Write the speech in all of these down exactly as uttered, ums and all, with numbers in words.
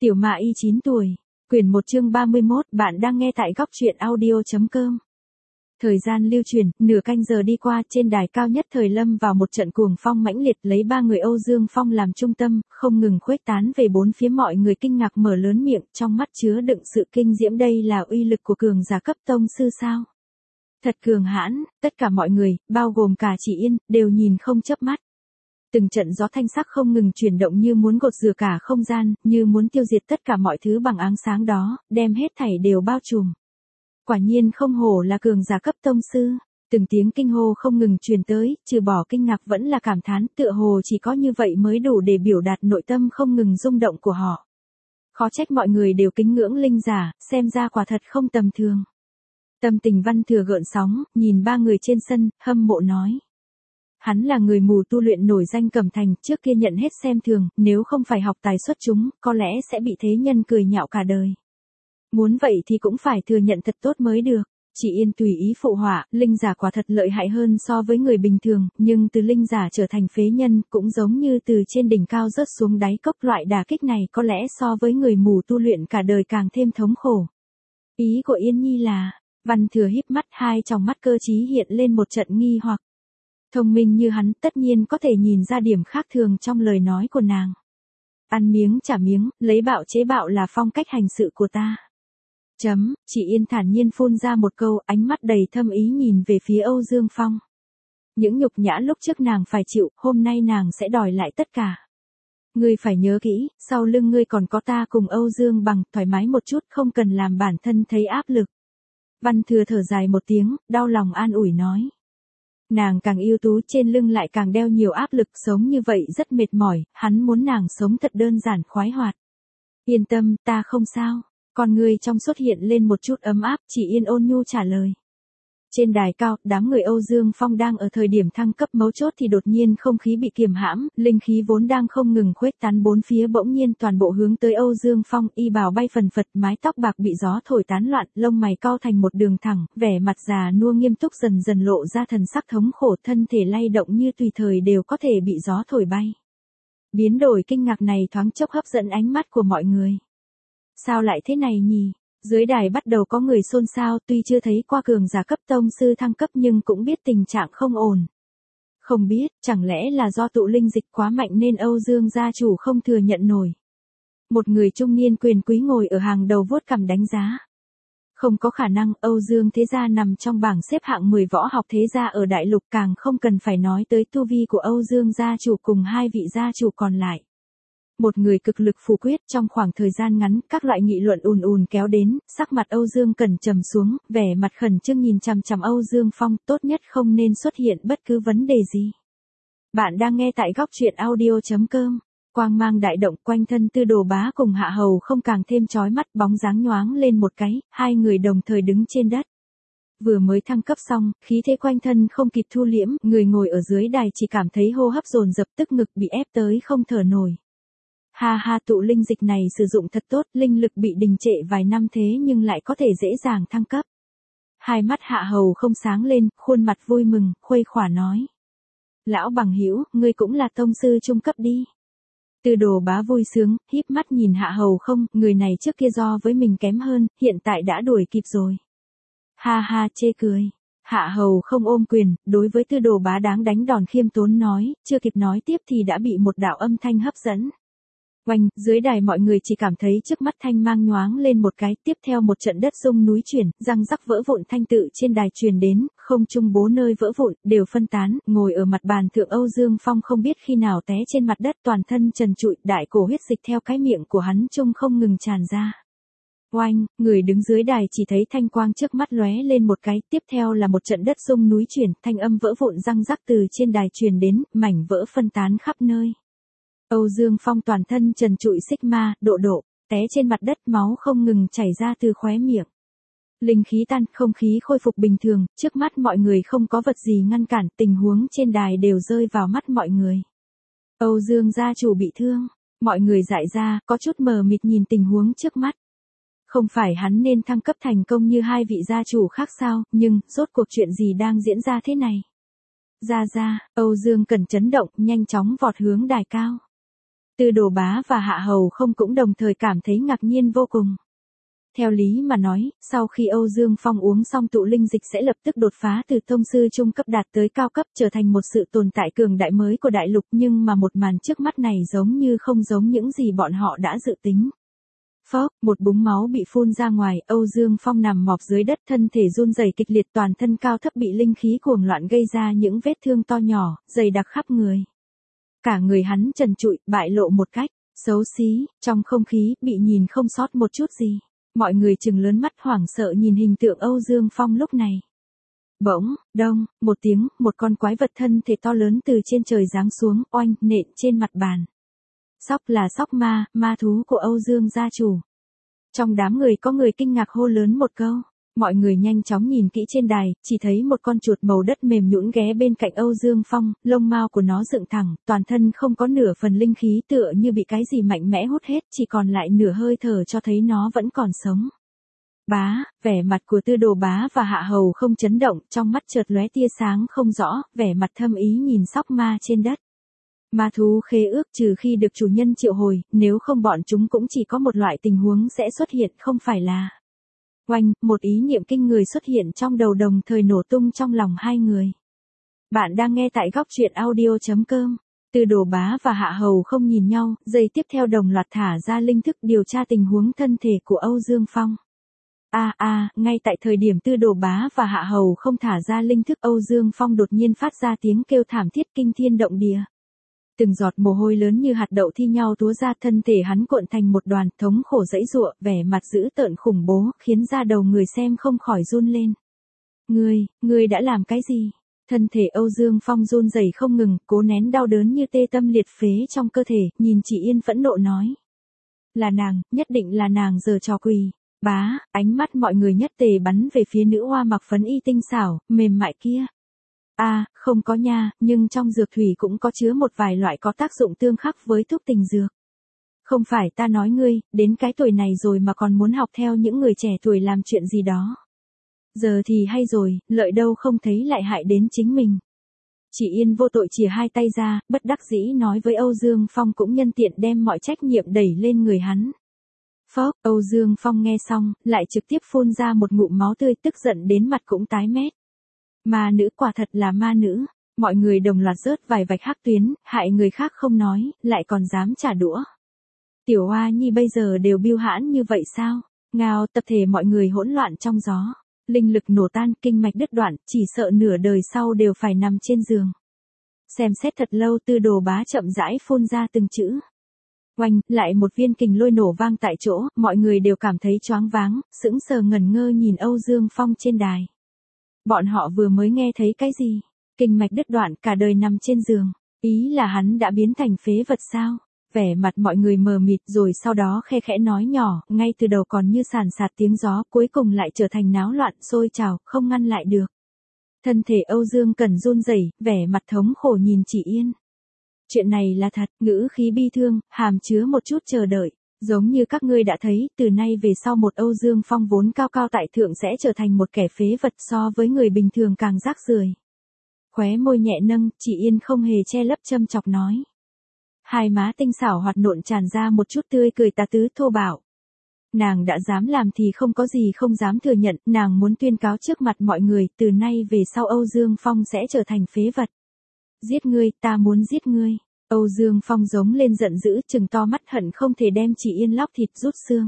Tiểu Ma Y chín tuổi, quyển một chương ba mươi mốt, bạn đang nghe tại góc truyện audio.com. Thời gian lưu truyền, nửa canh giờ đi qua, trên đài cao nhất thời lâm vào một trận cuồng phong mãnh liệt, lấy ba người Âu Dương Phong làm trung tâm, không ngừng khuếch tán về bốn phía. Mọi người kinh ngạc mở lớn miệng, trong mắt chứa đựng sự kinh diễm. Đây là uy lực của cường giả cấp tông sư sao? Thật cường hãn, tất cả mọi người, bao gồm cả Chỉ Yên, đều nhìn không chớp mắt. Từng trận gió thanh sắc không ngừng chuyển động như muốn gột rửa cả không gian, như muốn tiêu diệt tất cả mọi thứ bằng ánh sáng đó, đem hết thảy đều bao trùm. Quả nhiên không hổ là cường giả cấp tông sư, từng tiếng kinh hô không ngừng truyền tới, trừ bỏ kinh ngạc vẫn là cảm thán, tựa hồ chỉ có như vậy mới đủ để biểu đạt nội tâm không ngừng rung động của họ. Khó trách mọi người đều kính ngưỡng linh giả, xem ra quả thật không tầm thường. Tâm tình Văn Thừa gợn sóng, nhìn ba người trên sân, hâm mộ nói. Hắn là người mù tu luyện nổi danh Cẩm Thành, trước kia nhận hết xem thường, nếu không phải học tài xuất chúng, có lẽ sẽ bị thế nhân cười nhạo cả đời. Muốn vậy thì cũng phải thừa nhận thật tốt mới được. Chỉ Yên tùy ý phụ họa, linh giả quả thật lợi hại hơn so với người bình thường, nhưng từ linh giả trở thành phế nhân, cũng giống như từ trên đỉnh cao rớt xuống đáy cốc. Loại đả kích này có lẽ so với người mù tu luyện cả đời càng thêm thống khổ. Ý của Yên Nhi là, Văn Thừa híp mắt, hai tròng mắt cơ trí hiện lên một trận nghi hoặc. Thông minh như hắn tất nhiên có thể nhìn ra điểm khác thường trong lời nói của nàng. Ăn miếng trả miếng, lấy bạo chế bạo là phong cách hành sự của ta. Chấm, Chỉ Yên thản nhiên phun ra một câu, ánh mắt đầy thâm ý nhìn về phía Âu Dương Phong. Những nhục nhã lúc trước nàng phải chịu, hôm nay nàng sẽ đòi lại tất cả. Ngươi phải nhớ kỹ, sau lưng ngươi còn có ta cùng Âu Dương Bằng, thoải mái một chút, không cần làm bản thân thấy áp lực. Văn Thừa thở dài một tiếng, đau lòng an ủi nói. Nàng càng ưu tú, trên lưng lại càng đeo nhiều áp lực, sống như vậy rất mệt mỏi, hắn muốn nàng sống thật đơn giản khoái hoạt. Yên tâm, ta không sao. Con ngươi trong xuất hiện lên một chút ấm áp, Chỉ Yên ôn nhu trả lời. Trên đài cao, đám người Âu Dương Phong đang ở thời điểm thăng cấp mấu chốt thì đột nhiên không khí bị kiềm hãm, linh khí vốn đang không ngừng khuếch tán bốn phía bỗng nhiên toàn bộ hướng tới Âu Dương Phong, y bào bay phần phật, mái tóc bạc bị gió thổi tán loạn, lông mày cau thành một đường thẳng, vẻ mặt già nua nghiêm túc dần dần lộ ra thần sắc thống khổ, thân thể lay động như tùy thời đều có thể bị gió thổi bay. Biến đổi kinh ngạc này thoáng chốc hấp dẫn ánh mắt của mọi người. Sao lại thế này nhỉ? Dưới đài bắt đầu có người xôn xao, tuy chưa thấy qua cường giả cấp tông sư thăng cấp nhưng cũng biết tình trạng không ổn. Không biết, chẳng lẽ là do tụ linh dịch quá mạnh nên Âu Dương gia chủ không thừa nhận nổi. Một người trung niên quyền quý ngồi ở hàng đầu vuốt cằm đánh giá. Không có khả năng, Âu Dương thế gia nằm trong bảng xếp hạng mười võ học thế gia ở đại lục, càng không cần phải nói tới tu vi của Âu Dương gia chủ cùng hai vị gia chủ còn lại. Một người cực lực phủ quyết, trong khoảng thời gian ngắn, các loại nghị luận ùn ùn kéo đến, sắc mặt Âu Dương Cẩn trầm xuống, vẻ mặt khẩn trương nhìn chằm chằm Âu Dương Phong, tốt nhất không nên xuất hiện bất cứ vấn đề gì. Bạn đang nghe tại góc truyện audio.com. Quang mang đại động, quanh thân Tư Đồ Bá cùng Hạ Hầu không càng thêm chói mắt, bóng dáng nhoáng lên một cái, hai người đồng thời đứng trên đất. Vừa mới thăng cấp xong, khí thế quanh thân không kịp thu liễm, người ngồi ở dưới đài chỉ cảm thấy hô hấp dồn dập, tức ngực bị ép tới không thở nổi. Ha ha, tụ linh dịch này sử dụng thật tốt, linh lực bị đình trệ vài năm thế nhưng lại có thể dễ dàng thăng cấp. Hai mắt Hạ Hầu không sáng lên, khuôn mặt vui mừng, khuây khỏa nói. Lão Bằng hữu, ngươi cũng là tông sư trung cấp đi. Tư Đồ Bá vui sướng, híp mắt nhìn Hạ Hầu không, người này trước kia do với mình kém hơn, hiện tại đã đuổi kịp rồi. Ha ha, chê cười. Hạ Hầu không ôm quyền, đối với Tư Đồ Bá đáng đánh đòn khiêm tốn nói, chưa kịp nói tiếp thì đã bị một đạo âm thanh hấp dẫn. Oanh, dưới đài mọi người chỉ cảm thấy trước mắt thanh mang nhoáng lên một cái, tiếp theo một trận đất rung núi chuyển, răng rắc vỡ vụn thanh tự trên đài truyền đến, không trung bố nơi vỡ vụn, đều phân tán, ngồi ở mặt bàn thượng Âu Dương Phong không biết khi nào té trên mặt đất, toàn thân trần trụi, đại cổ huyết dịch theo cái miệng của hắn trung không ngừng tràn ra. Oanh, người đứng dưới đài chỉ thấy thanh quang trước mắt lóe lên một cái, tiếp theo là một trận đất rung núi chuyển, thanh âm vỡ vụn răng rắc từ trên đài truyền đến, mảnh vỡ phân tán khắp nơi. Âu Dương Phong toàn thân trần trụi xích ma, độ độ, té trên mặt đất, máu không ngừng chảy ra từ khóe miệng. Linh khí tan, không khí khôi phục bình thường, trước mắt mọi người không có vật gì ngăn cản, tình huống trên đài đều rơi vào mắt mọi người. Âu Dương gia chủ bị thương, mọi người dại ra, có chút mờ mịt nhìn tình huống trước mắt. Không phải hắn nên thăng cấp thành công như hai vị gia chủ khác sao, nhưng, rốt cuộc chuyện gì đang diễn ra thế này? Ra ra, Âu Dương Cẩn chấn động, nhanh chóng vọt hướng đài cao. Tư Đồ Bá và Hạ Hầu Không cũng đồng thời cảm thấy ngạc nhiên vô cùng. Theo lý mà nói, sau khi Âu Dương Phong uống xong tụ linh dịch sẽ lập tức đột phá từ tông sư trung cấp đạt tới cao cấp, trở thành một sự tồn tại cường đại mới của đại lục, nhưng mà một màn trước mắt này giống như không giống những gì bọn họ đã dự tính. Phốc, một búng máu bị phun ra ngoài, Âu Dương Phong nằm mọp dưới đất, thân thể run rẩy kịch liệt, toàn thân cao thấp bị linh khí cuồng loạn gây ra những vết thương to nhỏ, dày đặc khắp người. Cả người hắn trần trụi, bại lộ một cách xấu xí, trong không khí bị nhìn không sót một chút gì. Mọi người trừng lớn mắt hoảng sợ nhìn hình tượng Âu Dương Phong lúc này. Bỗng, đông, một tiếng, một con quái vật thân thể to lớn từ trên trời giáng xuống, oanh, nện trên mặt bàn. Sóc là sóc ma, ma thú của Âu Dương gia chủ. Trong đám người có người kinh ngạc hô lớn một câu. Mọi người nhanh chóng nhìn kỹ trên đài, chỉ thấy một con chuột màu đất mềm nhũn ghé bên cạnh Âu Dương Phong, lông mao của nó dựng thẳng, toàn thân không có nửa phần linh khí, tựa như bị cái gì mạnh mẽ hút hết, chỉ còn lại nửa hơi thở cho thấy nó vẫn còn sống. Bá, vẻ mặt của Tư Đồ Bá và Hạ Hầu Không chấn động, trong mắt chợt lóe tia sáng không rõ, vẻ mặt thâm ý nhìn sóc ma trên đất. Ma thú khế ước trừ khi được chủ nhân triệu hồi, nếu không bọn chúng cũng chỉ có một loại tình huống sẽ xuất hiện, không phải là. Oanh, một ý niệm kinh người xuất hiện trong đầu, đồng thời nổ tung trong lòng hai người. Bạn đang nghe tại góc truyện audio chấm com. Tư Đồ Bá và Hạ Hầu Không nhìn nhau, giây tiếp theo đồng loạt thả ra linh thức điều tra tình huống thân thể của Âu Dương Phong. A a, ngay tại thời điểm Tư Đồ Bá và Hạ Hầu Không thả ra linh thức, Âu Dương Phong đột nhiên phát ra tiếng kêu thảm thiết kinh thiên động địa. Từng giọt mồ hôi lớn như hạt đậu thi nhau túa ra, thân thể hắn cuộn thành một đoàn, thống khổ giãy giụa, vẻ mặt dữ tợn khủng bố, khiến da đầu người xem không khỏi run lên. Ngươi, ngươi đã làm cái gì? Thân thể Âu Dương Phong run rẩy không ngừng, cố nén đau đớn như tê tâm liệt phế trong cơ thể, nhìn Chỉ Yên phẫn nộ nói. Là nàng, nhất định là nàng giở trò quỷ. Bá, ánh mắt mọi người nhất tề bắn về phía nữ hoa mặc phấn y tinh xảo, mềm mại kia. A, à, không có nha, nhưng trong dược thủy cũng có chứa một vài loại có tác dụng tương khắc với thuốc tình dược. Không phải ta nói ngươi, đến cái tuổi này rồi mà còn muốn học theo những người trẻ tuổi làm chuyện gì đó. Giờ thì hay rồi, lợi đâu không thấy lại hại đến chính mình. Chỉ Yên vô tội chìa hai tay ra, bất đắc dĩ nói với Âu Dương Phong, cũng nhân tiện đem mọi trách nhiệm đẩy lên người hắn. Phốc, Âu Dương Phong nghe xong, lại trực tiếp phun ra một ngụm máu tươi, tức giận đến mặt cũng tái mét. Ma nữ, quả thật là ma nữ. Mọi người đồng loạt rớt vài vạch hắc tuyến, hại người khác không nói, lại còn dám trả đũa. Tiểu Hoa Nhi bây giờ đều biêu hãn như vậy sao? Ngao, tập thể mọi người hỗn loạn trong gió. Linh lực nổ tan, kinh mạch đứt đoạn, chỉ sợ nửa đời sau đều phải nằm trên giường. Xem xét thật lâu, Tư Đồ Bá chậm rãi phun ra từng chữ. Oanh, lại một viên kình lôi nổ vang tại chỗ, mọi người đều cảm thấy choáng váng, sững sờ ngẩn ngơ nhìn Âu Dương Phong trên đài. Bọn họ vừa mới nghe thấy cái gì? Kinh mạch đứt đoạn, cả đời nằm trên giường. Ý là hắn đã biến thành phế vật sao? Vẻ mặt mọi người mờ mịt, rồi sau đó khe khẽ nói nhỏ, ngay từ đầu còn như sàn sạt tiếng gió, cuối cùng lại trở thành náo loạn, sôi trào, không ngăn lại được. Thân thể Âu Dương Cẩn run rẩy, vẻ mặt thống khổ nhìn Chỉ Yên. Chuyện này là thật, ngữ khí bi thương, hàm chứa một chút chờ đợi. Giống như các ngươi đã thấy, từ nay về sau một Âu Dương Phong vốn cao cao tại thượng sẽ trở thành một kẻ phế vật, so với người bình thường càng rác rưởi. Khóe môi nhẹ nâng, Chỉ Yên không hề che lấp châm chọc nói. Hai má tinh xảo hoạt nộn tràn ra một chút tươi cười tà tứ thô bạo. Nàng đã dám làm thì không có gì không dám thừa nhận, nàng muốn tuyên cáo trước mặt mọi người, từ nay về sau Âu Dương Phong sẽ trở thành phế vật. Giết ngươi, ta muốn giết ngươi. Âu Dương Phong giống lên giận dữ, trừng to mắt hận không thể đem Chỉ Yên lóc thịt rút xương.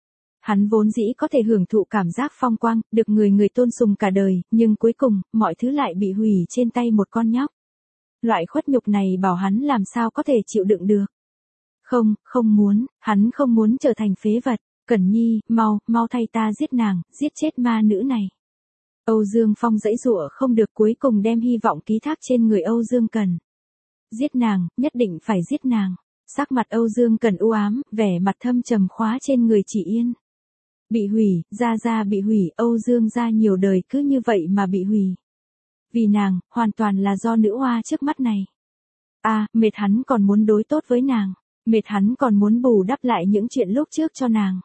Hắn vốn dĩ có thể hưởng thụ cảm giác phong quang, được người người tôn sùng cả đời, nhưng cuối cùng, mọi thứ lại bị hủy trên tay một con nhóc. Loại khuất nhục này bảo hắn làm sao có thể chịu đựng được. Không, không muốn, hắn không muốn trở thành phế vật. Cẩn Nhi, mau, mau thay ta giết nàng, giết chết ma nữ này. Âu Dương Phong giãy giụa không được, cuối cùng đem hy vọng ký thác trên người Âu Dương Cẩn. Giết nàng, nhất định phải giết nàng. Sắc mặt Âu Dương Cẩn u ám, vẻ mặt thâm trầm khóa trên người Chỉ Yên. Bị hủy, gia gia bị hủy, Âu Dương gia nhiều đời cứ như vậy mà bị hủy. Vì nàng, hoàn toàn là do nữ hoa trước mắt này. A, à, mệt hắn còn muốn đối tốt với nàng. Mệt hắn còn muốn bù đắp lại những chuyện lúc trước cho nàng.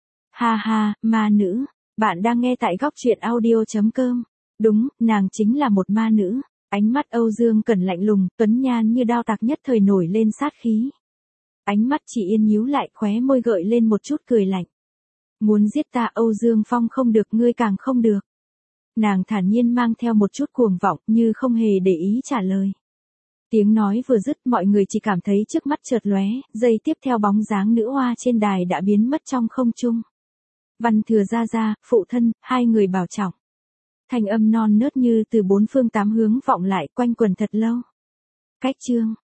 Ha ha, ma nữ. Bạn đang nghe tại góc truyện audio chấm com. Đúng, nàng chính là một ma nữ. Ánh mắt Âu Dương Cẩn lạnh lùng, tuấn nhan như đao tạc nhất thời nổi lên sát khí. Ánh mắt chị Yên nhíu lại, khóe môi gợi lên một chút cười lạnh. Muốn giết ta Âu Dương Phong không được, ngươi càng không được. Nàng thản nhiên mang theo một chút cuồng vọng, như không hề để ý trả lời. Tiếng nói vừa dứt, mọi người chỉ cảm thấy trước mắt chợt lóe, giây tiếp theo bóng dáng nữ hoa trên đài đã biến mất trong không trung. Văn Thừa gia gia, phụ thân, hai người bảo trọng. Thanh âm non nớt như từ bốn phương tám hướng vọng lại, quanh quẩn thật lâu. Cách chương